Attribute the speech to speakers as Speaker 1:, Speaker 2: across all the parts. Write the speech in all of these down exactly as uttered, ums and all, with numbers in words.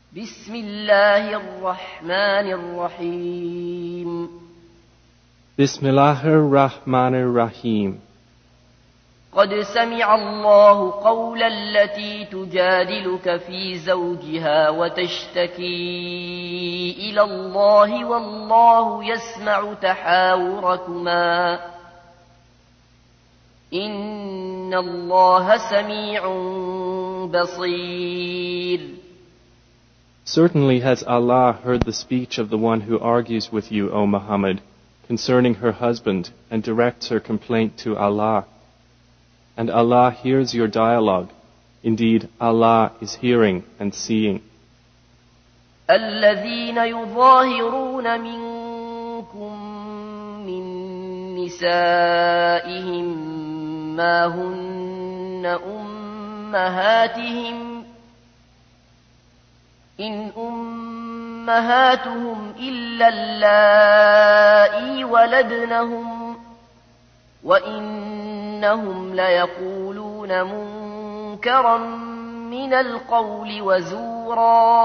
Speaker 1: بسم الله الرحمن الرحيم
Speaker 2: بسم الله الرحمن الرحيم
Speaker 1: قد سمع الله قول التي تجادلك في زوجها وتشتكي إلى الله والله يسمع تحاوركما إن الله سميع بصير.
Speaker 2: Certainly has Allah heard the speech of the one who argues with you, O Muhammad, concerning her husband and directs her complaint to Allah. And Allah hears your dialogue. Indeed, Allah is hearing and seeing.
Speaker 1: الذين يظاهرون منكم من نسائهم ما هن أمهاتهم إن أمهاتهم إلا اللائي ولدنهم وإنهم ليقولون منكرا من القول وزورا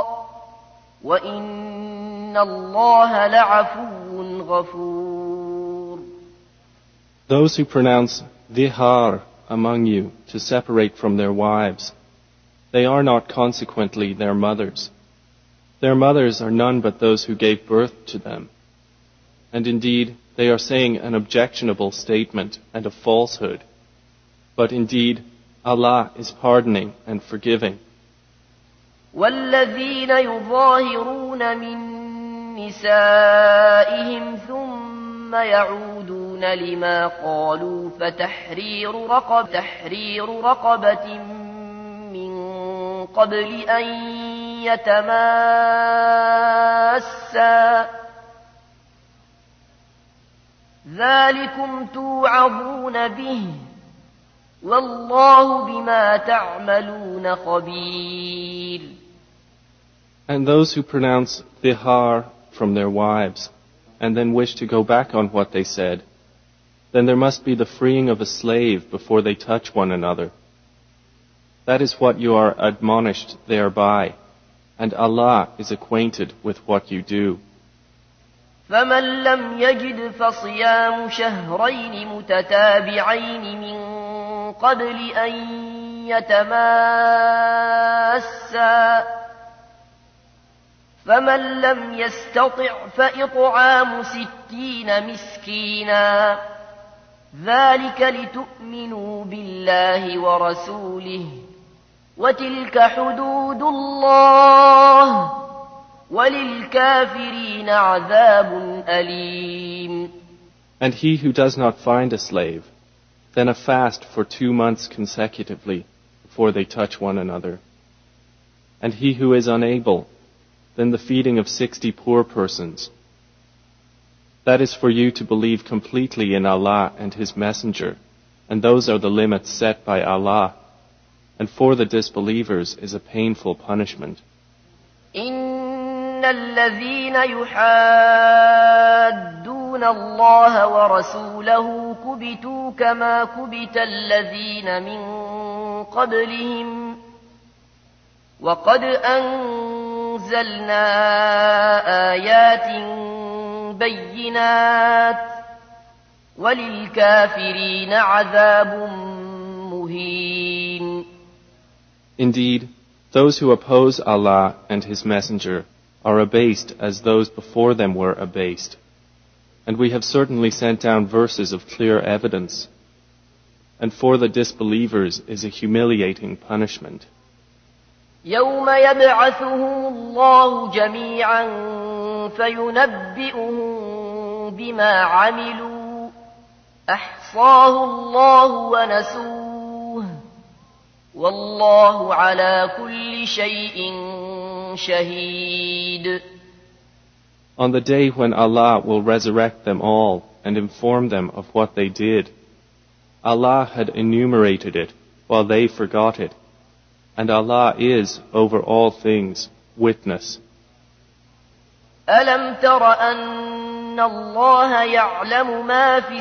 Speaker 1: وإن الله لعفو غفور.
Speaker 2: Those who pronounce dhihar among you to separate from their wives, they are not consequently their mothers. Their mothers are none but those who gave birth to them. And indeed, they are saying an objectionable statement and a falsehood. But indeed, Allah is pardoning and forgiving.
Speaker 1: والذين يظاهرون من نسائهم ثم يعودون لما قالوا فتحرير رقبة تحرير رقبة من قبل أن يتماسا ذلكم توعظون به والله بما تعملون خبير.
Speaker 2: And those who pronounce dhihar from their wives and then wish to go back on what they said, then there must be the freeing of a slave before they touch one another. That is what you are admonished thereby, and Allah is acquainted with what you do.
Speaker 1: فمن لم يجد فصيام شهرين متتابعين من قبل أن يتماسا فمن لم يستطع فإطعام ستين مسكينا ذلك لتؤمنوا بالله ورسوله وتلك حدود الله وَلِلْكَافِرِينَ عَذَابٌ أَلِيمٌ.
Speaker 2: And he who does not find a slave, then a fast for two months consecutively before they touch one another. And he who is unable, then the feeding of sixty poor persons. That is for you to believe completely in Allah and His Messenger, and those are the limits set by Allah. And for the disbelievers is a painful punishment.
Speaker 1: إن الذين يحادون الله ورسوله كبتوا كما كبت الذين من قبلهم وقد أنزلنا آيات بينات وللكافرين عذاب مهين.
Speaker 2: Indeed, those who oppose Allah and His Messenger are abased as those before them were abased. And we have certainly sent down verses of clear evidence. And for the disbelievers is a humiliating punishment.
Speaker 1: يوم يبعثهم الله جميعا فينبئهم بما عملوا أحصاه الله ونسوه والله على كل شيء شهيد.
Speaker 2: On the day when Allah will resurrect them all and inform them of what they did, Allah had enumerated it while they forgot it, and Allah is over all things witness.
Speaker 1: ألم تر أن الله يعلم ما في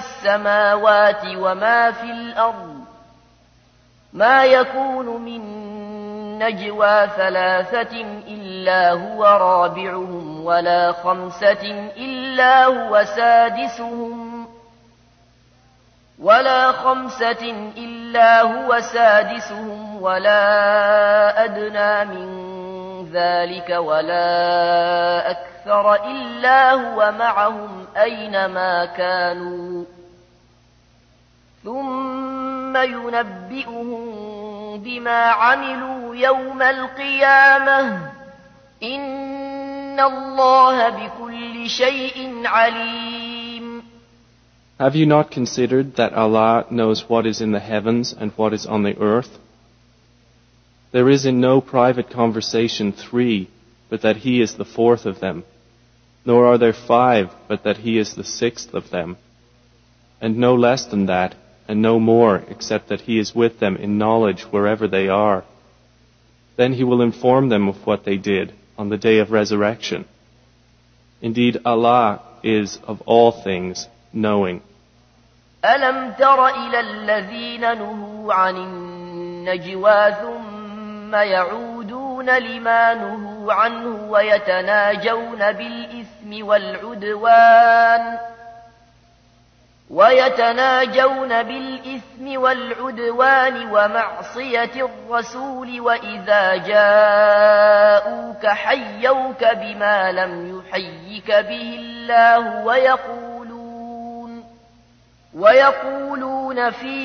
Speaker 1: السماوات وما في الأرض ما يكون من نجوى ثلاثة إلا هو رابعهم ولا خمسة إلا هو سادسهم ولا خمسة إلا هو سادسهم ولا أدنى من ذلك ولا أكثر إلا هو معهم أينما كانوا ثم ينبئهم بما عملوا يوم القيامة إن الله بكل شيء عليم.
Speaker 2: Have you not considered that Allah knows what is in the heavens and what is on the earth? There is in no private conversation three, but that He is the fourth of them. Nor are there five, but that He is the sixth of them. And no less than that, and no more, except that He is with them in knowledge wherever they are. Then He will inform them of what they did on the day of resurrection. Indeed, Allah is of all things knowing.
Speaker 1: ألم تر إلى الذين نهوا عن النجوى ثم يعودون لما نهوا عنه ويتناجون بالإثم والعدوان ويتناجون بالإثم والعدوان ومعصية الرسول وإذا جاءوك حيوك بما لم يحيك به الله ويقولون ويقولون في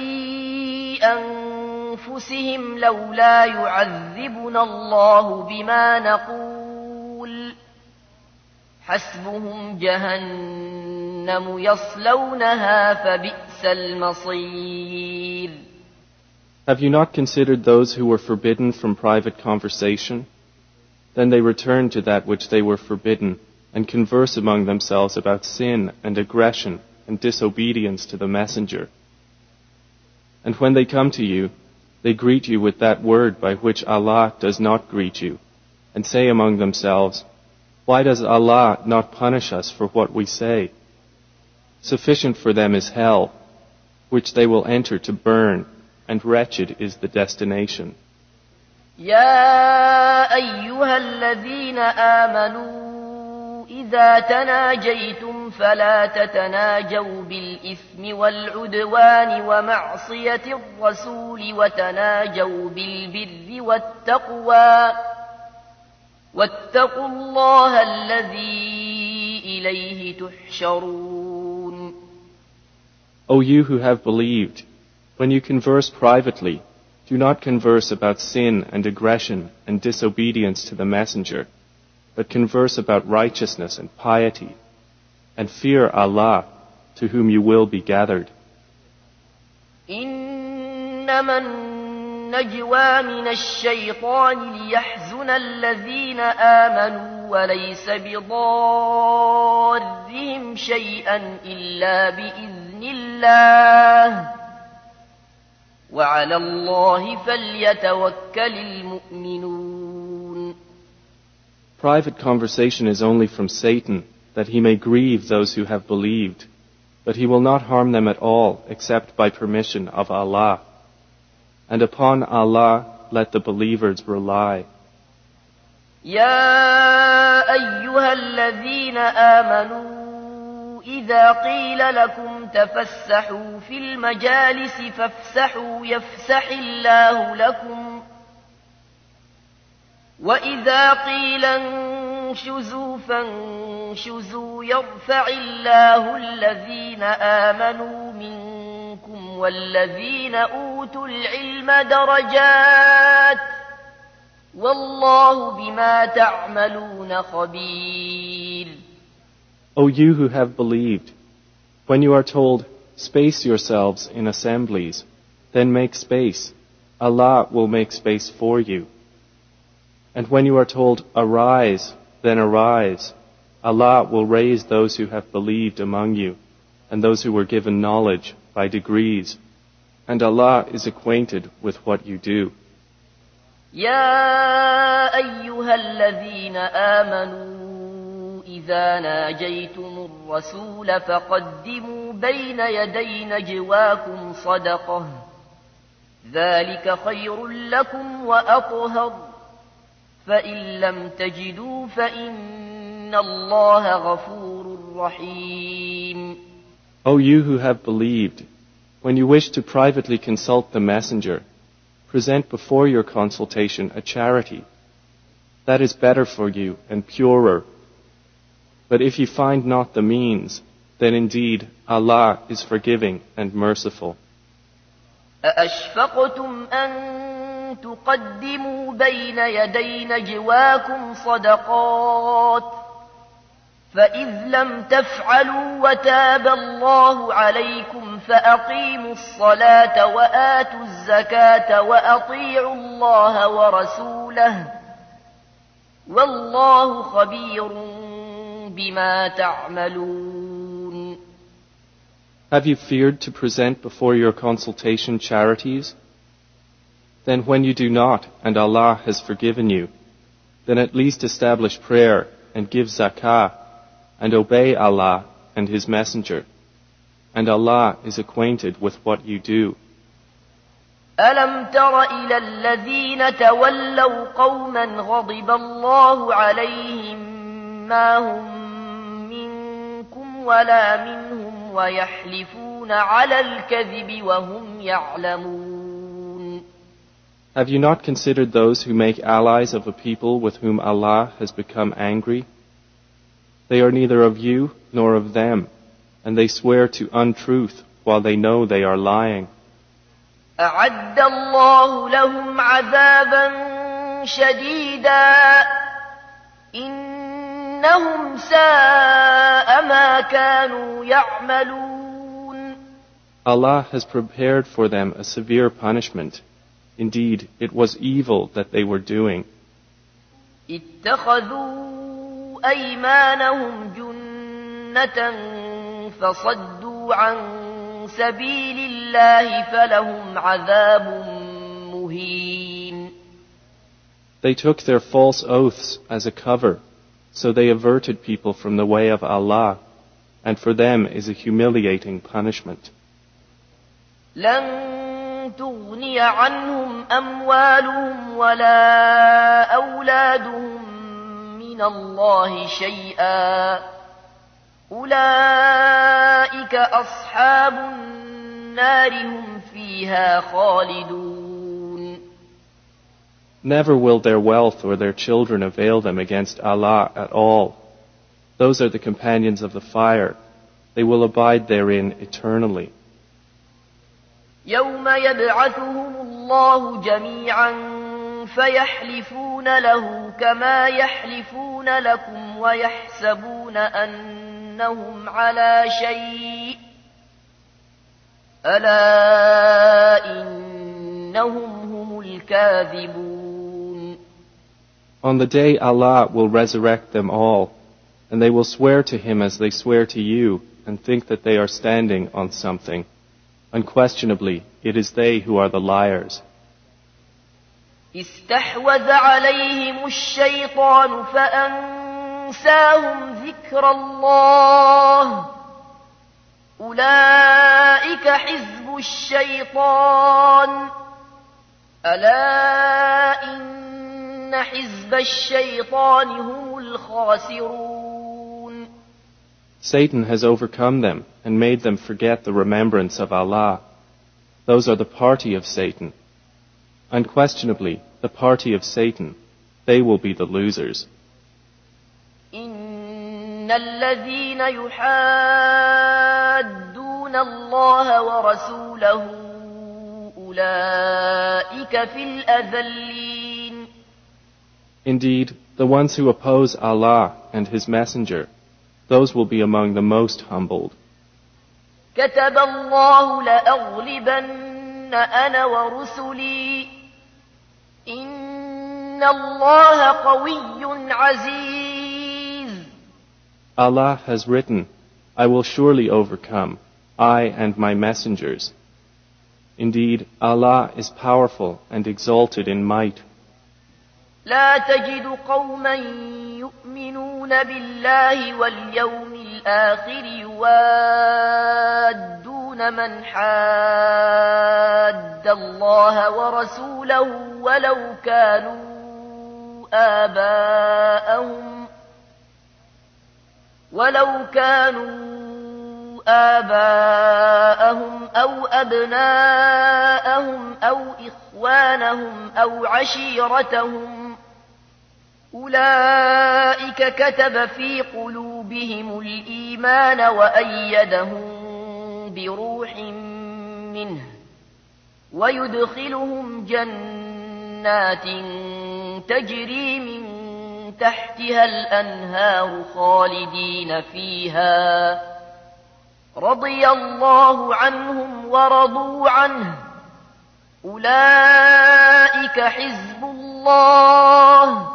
Speaker 1: أنفسهم لولا يعذبنا الله بما نقول حسبهم جهنم يصلونها فبئس المصير.
Speaker 2: Have you not considered those who were forbidden from private conversation? Then they return to that which they were forbidden and converse among themselves about sin and aggression and disobedience to the messenger. And when they come to you, they greet you with that word by which Allah does not greet you, and say among themselves, why does Allah not punish us for what we say? Sufficient for them is hell, which they will enter to burn, and wretched is the destination.
Speaker 1: يا أيها الذين آمنوا إذا تناجيتم فلا تتناجوا بالإثم والعدوان ومعصية الرسول وتناجوا بالبر والتقوى واتقوا الله الذي إليه تحشرون.
Speaker 2: O you who have believed, when you converse privately, do not converse about sin and aggression and disobedience to the messenger, but converse about righteousness and piety, and fear Allah, to whom you will be gathered.
Speaker 1: إنما النجوى من الشيطان ليحزن الذين آمنوا وليس بضارهم شيئا إلا بإذن الله وعلى الله فليتوكل المؤمنون.
Speaker 2: Private conversation is only from Satan, that he may grieve those who have believed, but he will not harm them at all except by permission of Allah. And upon Allah let the believers rely.
Speaker 1: يا أيها الذين آمنوا إذا قيل لكم تفسحوا في المجالس فافسحوا يفسح الله لكم وإذا قيل انشزوا فانشزوا يرفع الله الذين آمنوا منكم والذين أوتوا العلم درجات والله بما تعملون خبير.
Speaker 2: O you who have believed, when you are told, space yourselves in assemblies, then make space. Allah will make space for you. And when you are told, arise, then arise. Allah will raise those who have believed among you, and those who were given knowledge by degrees. And Allah is acquainted with what you do.
Speaker 1: يا أيها الذين آمنوا إذا ناجيتم الرسول فقدموا بين يدي نجواكم صدقة ذلك خير لكم وأطهر فإن لم تجدوا فإن الله غفور رحيم.
Speaker 2: O you who have believed, when you wish to privately consult the messenger, present before your consultation a charity. That is better for you and purer. But if you find not the means, then indeed Allah is forgiving and merciful.
Speaker 1: أأشفقتم أن تقدموا بين يدي نجواكم صدقات فإذ لم تفعلوا وتاب الله عليكم فأقيموا الصلاة وآتوا الزكاة وأطيعوا الله ورسوله والله خبير بما تعملون.
Speaker 2: Have you feared to present before your consultation charities? Then when you do not, and Allah has forgiven you, then at least establish prayer and give zakah and obey Allah and His Messenger. And Allah is acquainted with what you do.
Speaker 1: ألم تر إلى الذين تولوا قوما غضب الله عليهم ما هم منكم ولا منهم ويحلفون على الكذب وهم يعلمون.
Speaker 2: Have you not considered those who make allies of a people with whom Allah has become angry? They are neither of you nor of them, and they swear to untruth while they know they are lying.
Speaker 1: أعد الله لهم عذابا شديدا إنهم ساء ما كانوا يعملون.
Speaker 2: Allah has prepared for them a severe punishment. Indeed, it was evil that they were doing.
Speaker 1: اتخذوا أيمانهم جنة فصدوا عن سبيل الله فلهم عذاب مهين.
Speaker 2: They took their false oaths as a cover, so they averted people from the way of Allah, and for them is a humiliating punishment.
Speaker 1: لن تغني عنهم أموالهم ولا أولادهم من الله شيئا أولئك أصحاب النار هم فيها خالدون.
Speaker 2: Never will their wealth or their children avail them against Allah at all. Those are the companions of the fire. They will abide therein eternally.
Speaker 1: يوم يبعثهم الله جميعا فيحلفون له كما يحلفون لكم ويحسبون أنهم على شيء ألا إنهم هم الكاذبون.
Speaker 2: On the day Allah will resurrect them all, and they will swear to Him as they swear to you, and think that they are standing on something. Unquestionably, it is they who are the liars.
Speaker 1: استحوذ عليهم الشيطان فأنساهم ذكر الله أولئك حزب الشيطان ألا إن حزب الشيطان هم الخاسرون.
Speaker 2: Satan has overcome them and made them forget the remembrance of Allah. Those are the party of Satan. Unquestionably, the party of Satan, they will be the losers.
Speaker 1: إن الذين يحادون الله ورسوله أولئك في الأذلين.
Speaker 2: Indeed, the ones who oppose Allah and His Messenger, those will be among the most humbled.
Speaker 1: كتب الله لأغلبن أنا ورسلي إن الله قوي عزيز.
Speaker 2: Allah has written, I will surely overcome, I and my messengers. Indeed, Allah is powerful and exalted in might.
Speaker 1: لا تجد قوما يؤمنون بالله واليوم الآخر يوادون من حاد الله ورسوله ولو كانوا آباءهم ولو كانوا آباءهم أو أبناءهم أو إخوانهم أو عشيرتهم أولئك كتب في قلوبهم الإيمان وأيدهم بروح منه ويدخلهم جنات تجري من تحتها الأنهار خالدين فيها رضي الله عنهم ورضوا عنه أولئك حزب الله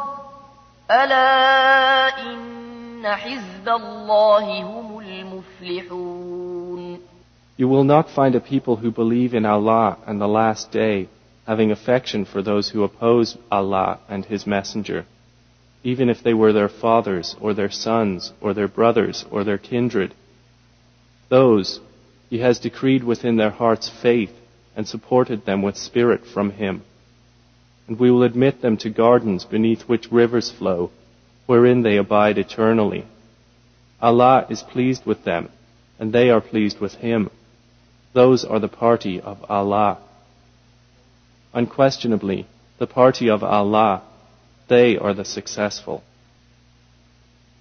Speaker 1: ألا إن حزب الله هم المفلحون.
Speaker 2: You will not find a people who believe in Allah and the last day having affection for those who oppose Allah and His Messenger, even if they were their fathers or their sons or their brothers or their kindred. Those He has decreed within their hearts faith and supported them with spirit from Him. And we will admit them to gardens beneath which rivers flow, wherein they abide eternally. Allah is pleased with them, and they are pleased with Him. Those are the party of Allah. Unquestionably, the party of Allah, they are the successful.